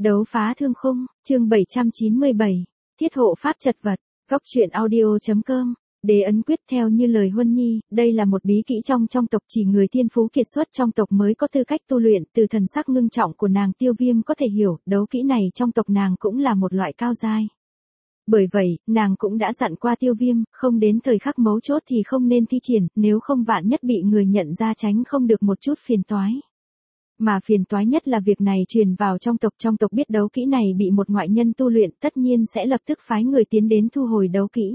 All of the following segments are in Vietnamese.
Đấu phá thương khung, chương 797, thiết hộ pháp chật vật, góc truyện audio.com. Đế ấn quyết theo như lời Huân Nhi, đây là một bí kỹ trong tộc, chỉ người thiên phú kiệt xuất trong tộc mới có tư cách tu luyện. Từ thần sắc ngưng trọng của nàng Tiêu Viêm có thể hiểu, đấu kỹ này trong tộc nàng cũng là một loại cao giai. Bởi vậy, nàng cũng đã dặn qua Tiêu Viêm, không đến thời khắc mấu chốt thì không nên thi triển, nếu không vạn nhất bị người nhận ra tránh không được một chút phiền toái. Mà phiền toái nhất là việc này truyền vào trong tộc biết đấu kỹ này bị một ngoại nhân tu luyện, tất nhiên sẽ lập tức phái người tiến đến thu hồi đấu kỹ.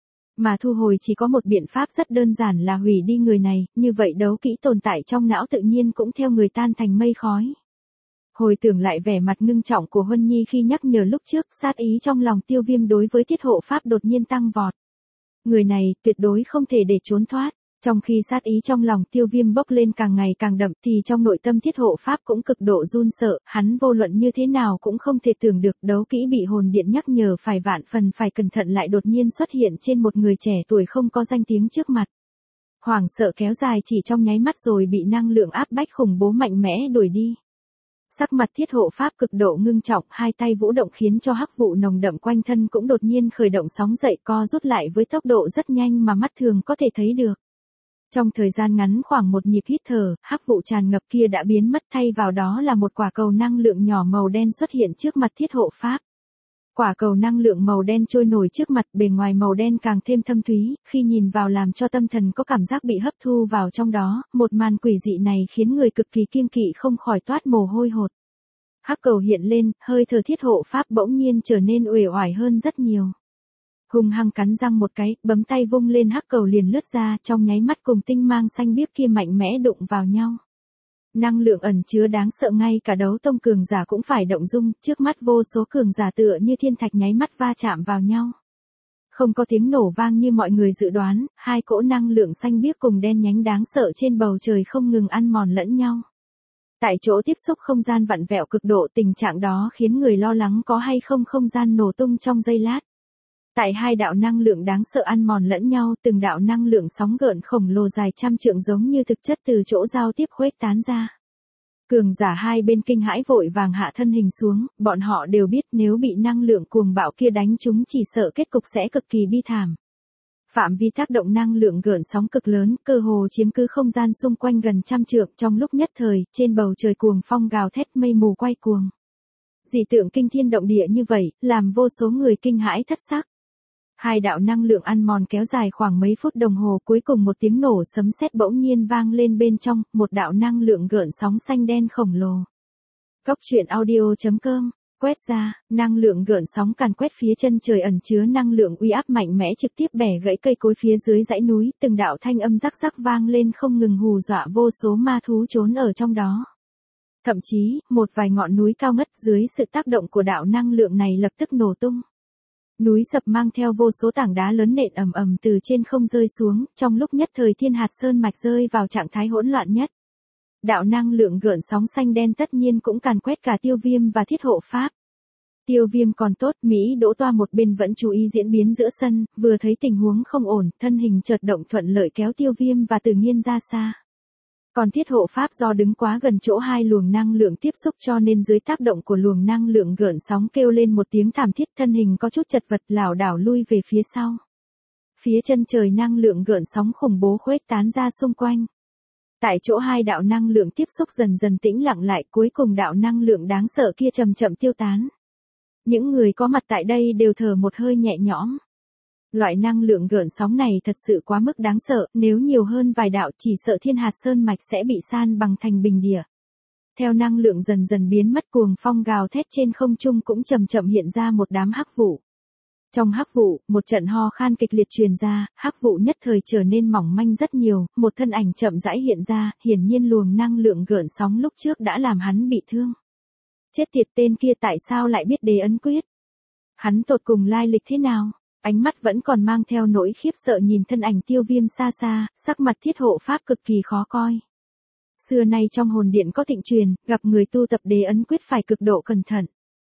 Mà thu hồi chỉ có một biện pháp rất đơn giản là hủy đi người này, như vậy đấu kỹ tồn tại trong não tự nhiên cũng theo người tan thành mây khói. Hồi tưởng lại vẻ mặt ngưng trọng của Huân Nhi khi nhắc nhở lúc trước, sát ý trong lòng Tiêu Viêm đối với thiết hộ pháp đột nhiên tăng vọt. Người này tuyệt đối không thể để trốn thoát. Trong khi sát ý trong lòng Tiêu Viêm bốc lên càng ngày càng đậm thì trong nội tâm thiết hộ pháp cũng cực độ run sợ, hắn vô luận như thế nào cũng không thể tưởng được đấu kỹ bị hồn điện nhắc nhở phải vạn phần phải cẩn thận lại đột nhiên xuất hiện trên một người trẻ tuổi không có danh tiếng trước mặt. Hoảng sợ kéo dài chỉ trong nháy mắt rồi bị năng lượng áp bách khủng bố mạnh mẽ đuổi đi. Sắc mặt thiết hộ pháp cực độ ngưng trọng, hai tay vũ động khiến cho hắc vụ nồng đậm quanh thân cũng đột nhiên khởi động sóng dậy co rút lại với tốc độ rất nhanh mà mắt thường có thể thấy được. Trong thời gian ngắn khoảng một nhịp hít thở, hắc vụ tràn ngập kia đã biến mất, thay vào đó là một quả cầu năng lượng nhỏ màu đen xuất hiện trước mặt thiết hộ pháp. Quả cầu năng lượng màu đen trôi nổi trước mặt, bề ngoài màu đen càng thêm thâm thúy, khi nhìn vào làm cho tâm thần có cảm giác bị hấp thu vào trong đó, một màn quỷ dị này khiến người cực kỳ kiêng kỵ không khỏi toát mồ hôi hột. Hắc cầu hiện lên, hơi thở thiết hộ pháp bỗng nhiên trở nên uể oải hơn rất nhiều. Hung hăng cắn răng một cái, bấm tay vung lên hắc cầu liền lướt ra, trong nháy mắt cùng tinh mang xanh biếc kia mạnh mẽ đụng vào nhau. Năng lượng ẩn chứa đáng sợ ngay cả đấu tông cường giả cũng phải động dung, trước mắt vô số cường giả tựa như thiên thạch nháy mắt va chạm vào nhau. Không có tiếng nổ vang như mọi người dự đoán, hai cỗ năng lượng xanh biếc cùng đen nhánh đáng sợ trên bầu trời không ngừng ăn mòn lẫn nhau. Tại chỗ tiếp xúc không gian vặn vẹo cực độ, tình trạng đó khiến người lo lắng có hay không không gian nổ tung trong giây lát. Tại hai đạo năng lượng đáng sợ ăn mòn lẫn nhau, từng đạo năng lượng sóng gợn khổng lồ dài trăm trượng giống như thực chất từ chỗ giao tiếp khuếch tán ra. Cường giả hai bên kinh hãi vội vàng hạ thân hình xuống, bọn họ đều biết nếu bị năng lượng cuồng bạo kia đánh trúng chỉ sợ kết cục sẽ cực kỳ bi thảm. Phạm vi tác động năng lượng gợn sóng cực lớn, cơ hồ chiếm cứ không gian xung quanh gần trăm trượng, trong lúc nhất thời, trên bầu trời cuồng phong gào thét mây mù quay cuồng. Dị tượng kinh thiên động địa như vậy, làm vô số người kinh hãi thất sắc. Hai đạo năng lượng ăn mòn kéo dài khoảng mấy phút đồng hồ, cuối cùng một tiếng nổ sấm sét bỗng nhiên vang lên bên trong, một đạo năng lượng gợn sóng xanh đen khổng lồ. Góc truyện audio.com, quét ra, năng lượng gợn sóng càn quét phía chân trời ẩn chứa năng lượng uy áp mạnh mẽ trực tiếp bẻ gãy cây cối phía dưới dãy núi, từng đạo thanh âm rắc rắc vang lên không ngừng hù dọa vô số ma thú trốn ở trong đó. Thậm chí, một vài ngọn núi cao ngất dưới sự tác động của đạo năng lượng này lập tức nổ tung. Núi sập mang theo vô số tảng đá lớn nện ầm ầm từ trên không rơi xuống, trong lúc nhất thời thiên hạt sơn mạch rơi vào trạng thái hỗn loạn nhất. Đạo năng lượng gợn sóng xanh đen tất nhiên cũng càn quét cả Tiêu Viêm và thiết hộ pháp. Tiêu Viêm còn tốt, Mỹ Đỗ Toa một bên vẫn chú ý diễn biến giữa sân, vừa thấy tình huống không ổn, thân hình chợt động thuận lợi kéo Tiêu Viêm và Từ Nghiên ra xa. Còn thiết hộ pháp do đứng quá gần chỗ hai luồng năng lượng tiếp xúc cho nên dưới tác động của luồng năng lượng gợn sóng kêu lên một tiếng thảm thiết, thân hình có chút chật vật lảo đảo lui về phía sau. Phía chân trời năng lượng gợn sóng khủng bố khuếch tán ra xung quanh. Tại chỗ hai đạo năng lượng tiếp xúc dần dần tĩnh lặng lại, cuối cùng đạo năng lượng đáng sợ kia chậm chậm tiêu tán. Những người có mặt tại đây đều thở một hơi nhẹ nhõm. Loại năng lượng gợn sóng này thật sự quá mức đáng sợ, nếu nhiều hơn vài đạo chỉ sợ thiên hạt sơn mạch sẽ bị san bằng thành bình địa. Theo năng lượng dần dần biến mất, cuồng phong gào thét trên không trung cũng chậm chậm hiện ra một đám hắc vụ. Trong hắc vụ, một trận ho khan kịch liệt truyền ra, hắc vụ nhất thời trở nên mỏng manh rất nhiều, một thân ảnh chậm rãi hiện ra, hiển nhiên luồng năng lượng gợn sóng lúc trước đã làm hắn bị thương. Chết tiệt, tên kia tại sao lại biết đế ấn quyết? Hắn tột cùng lai lịch thế nào? Ánh mắt vẫn còn mang theo nỗi khiếp sợ nhìn thân ảnh Tiêu Viêm xa xa, sắc mặt thiết hộ pháp cực kỳ khó coi. Xưa nay trong hồn điện có thịnh truyền, gặp người tu tập đế ấn quyết phải cực độ cẩn thận.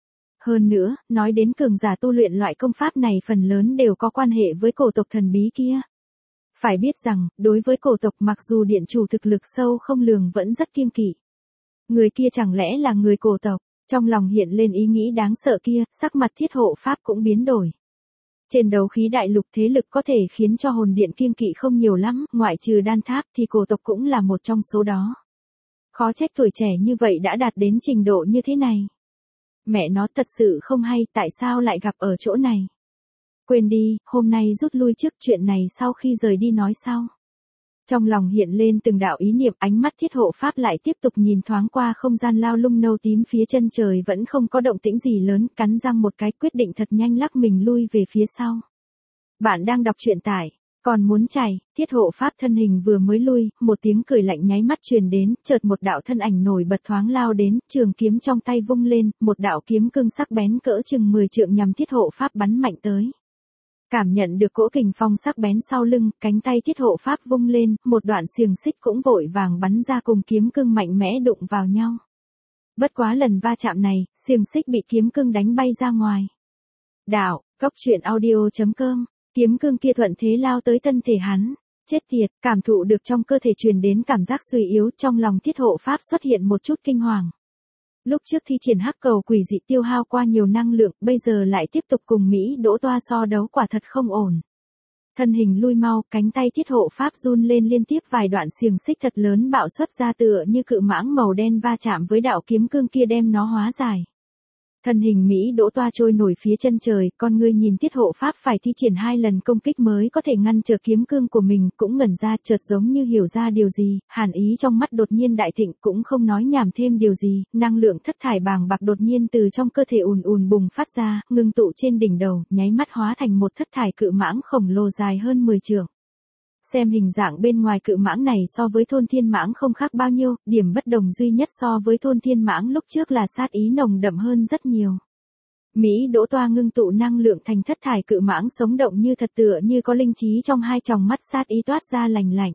Hơn nữa, nói đến cường giả tu luyện loại công pháp này phần lớn đều có quan hệ với cổ tộc thần bí kia. Phải biết rằng, đối với cổ tộc mặc dù điện chủ thực lực sâu không lường vẫn rất kiêng kỵ. Người kia chẳng lẽ là người cổ tộc? Trong lòng hiện lên ý nghĩ đáng sợ kia, sắc mặt thiết hộ pháp cũng biến đổi. Trên đấu khí đại lục thế lực có thể khiến cho hồn điện kiêng kỵ không nhiều lắm, ngoại trừ đan tháp thì cổ tộc cũng là một trong số đó. Khó trách tuổi trẻ như vậy đã đạt đến trình độ như thế này. Mẹ nó thật sự không hay, tại sao lại gặp ở chỗ này. Quên đi, hôm nay rút lui trước, chuyện này sau khi rời đi nói sau. Trong lòng hiện lên từng đạo ý niệm, ánh mắt thiết hộ pháp lại tiếp tục nhìn thoáng qua không gian lao lung nâu tím phía chân trời vẫn không có động tĩnh gì lớn, cắn răng một cái quyết định thật nhanh lắc mình lui về phía sau. Bạn đang đọc truyện tải, còn muốn chạy, thiết hộ pháp thân hình vừa mới lui, một tiếng cười lạnh nháy mắt truyền đến, chợt một đạo thân ảnh nổi bật thoáng lao đến, trường kiếm trong tay vung lên, một đạo kiếm cương sắc bén cỡ chừng 10 trượng nhằm thiết hộ pháp bắn mạnh tới. Cảm nhận được cỗ kình phong sắc bén sau lưng, cánh tay thiết hộ pháp vung lên, một đoạn xiềng xích cũng vội vàng bắn ra cùng kiếm cương mạnh mẽ đụng vào nhau. Bất quá lần va chạm này, xiềng xích bị kiếm cương đánh bay ra ngoài. Đạo, góc truyện audio.com, kiếm cương kia thuận thế lao tới thân thể hắn. Chết tiệt, cảm thụ được trong cơ thể truyền đến cảm giác suy yếu, trong lòng thiết hộ pháp xuất hiện một chút kinh hoàng. Lúc trước thi triển hắc cầu quỷ dị tiêu hao qua nhiều năng lượng, bây giờ lại tiếp tục cùng Mỹ Đỗ Toa so đấu quả thật không ổn. Thân hình lui mau, cánh tay thiết hộ pháp run lên liên tiếp vài đoạn xiềng xích thật lớn bạo xuất ra tựa như cự mãng màu đen va chạm với đạo kiếm cương kia đem nó hóa giải. Thân hình Mỹ Đỗ Toa trôi nổi phía chân trời, con ngươi nhìn thiết hộ pháp phải thi triển 2 lần công kích mới có thể ngăn trở kiếm cương của mình, cũng ngẩn ra, chợt giống như hiểu ra điều gì, hàn ý trong mắt đột nhiên đại thịnh, cũng không nói nhảm thêm điều gì, năng lượng thất thải bàng bạc đột nhiên từ trong cơ thể ùn ùn bùng phát ra, ngưng tụ trên đỉnh đầu, nháy mắt hóa thành một thất thải cự mãng khổng lồ dài hơn 10 trượng. Xem hình dạng bên ngoài cự mãng này so với thôn thiên mãng không khác bao nhiêu, điểm bất đồng duy nhất so với thôn thiên mãng lúc trước là sát ý nồng đậm hơn rất nhiều. Mỹ Đỗ Toa ngưng tụ năng lượng thành thất thải cự mãng sống động như thật, tựa như có linh trí trong hai tròng mắt, sát ý toát ra lành lạnh.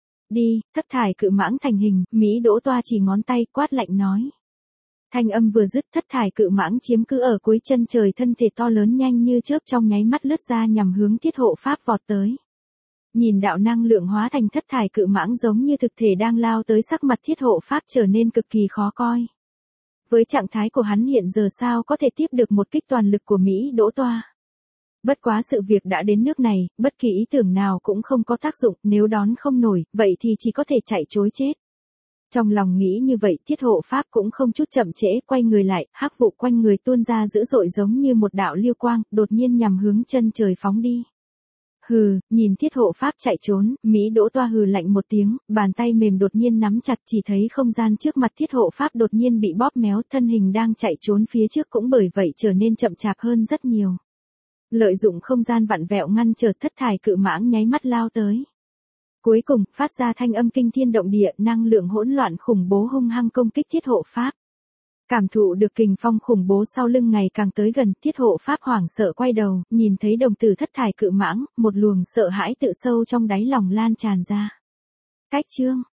Đi, thất thải cự mãng thành hình, Mỹ Đỗ Toa chỉ ngón tay quát lạnh nói. Thanh âm vừa dứt, thất thải cự mãng chiếm cứ ở cuối chân trời, thân thể to lớn nhanh như chớp trong nháy mắt lướt ra nhằm hướng thiết hộ pháp vọt tới. Nhìn đạo năng lượng hóa thành thất thải cự mãng giống như thực thể đang lao tới, sắc mặt thiết hộ pháp trở nên cực kỳ khó coi. Với trạng thái của hắn hiện giờ sao có thể tiếp được một kích toàn lực của Mỹ Đỗ Toa. Bất quá sự việc đã đến nước này, bất kỳ ý tưởng nào cũng không có tác dụng, nếu đón không nổi, vậy thì chỉ có thể chạy trối chết. Trong lòng nghĩ như vậy, thiết hộ pháp cũng không chút chậm trễ, quay người lại, hắc vụ quanh người tuôn ra dữ dội giống như một đạo lưu quang, đột nhiên nhằm hướng chân trời phóng đi. Hừ, nhìn thiết hộ pháp chạy trốn, Mỹ Đỗ Toa hừ lạnh một tiếng, bàn tay mềm đột nhiên nắm chặt, chỉ thấy không gian trước mặt thiết hộ pháp đột nhiên bị bóp méo, thân hình đang chạy trốn phía trước cũng bởi vậy trở nên chậm chạp hơn rất nhiều. Lợi dụng không gian vặn vẹo ngăn trở thất thải cự mãng nháy mắt lao tới. Cuối cùng, phát ra thanh âm kinh thiên động địa, năng lượng hỗn loạn khủng bố hung hăng công kích thiết hộ pháp. Cảm thụ được kình phong khủng bố sau lưng ngày càng tới gần, thiết hộ pháp hoảng sợ quay đầu, nhìn thấy đồng tử thất thải cự mãng, một luồng sợ hãi tự sâu trong đáy lòng lan tràn ra. Cách chương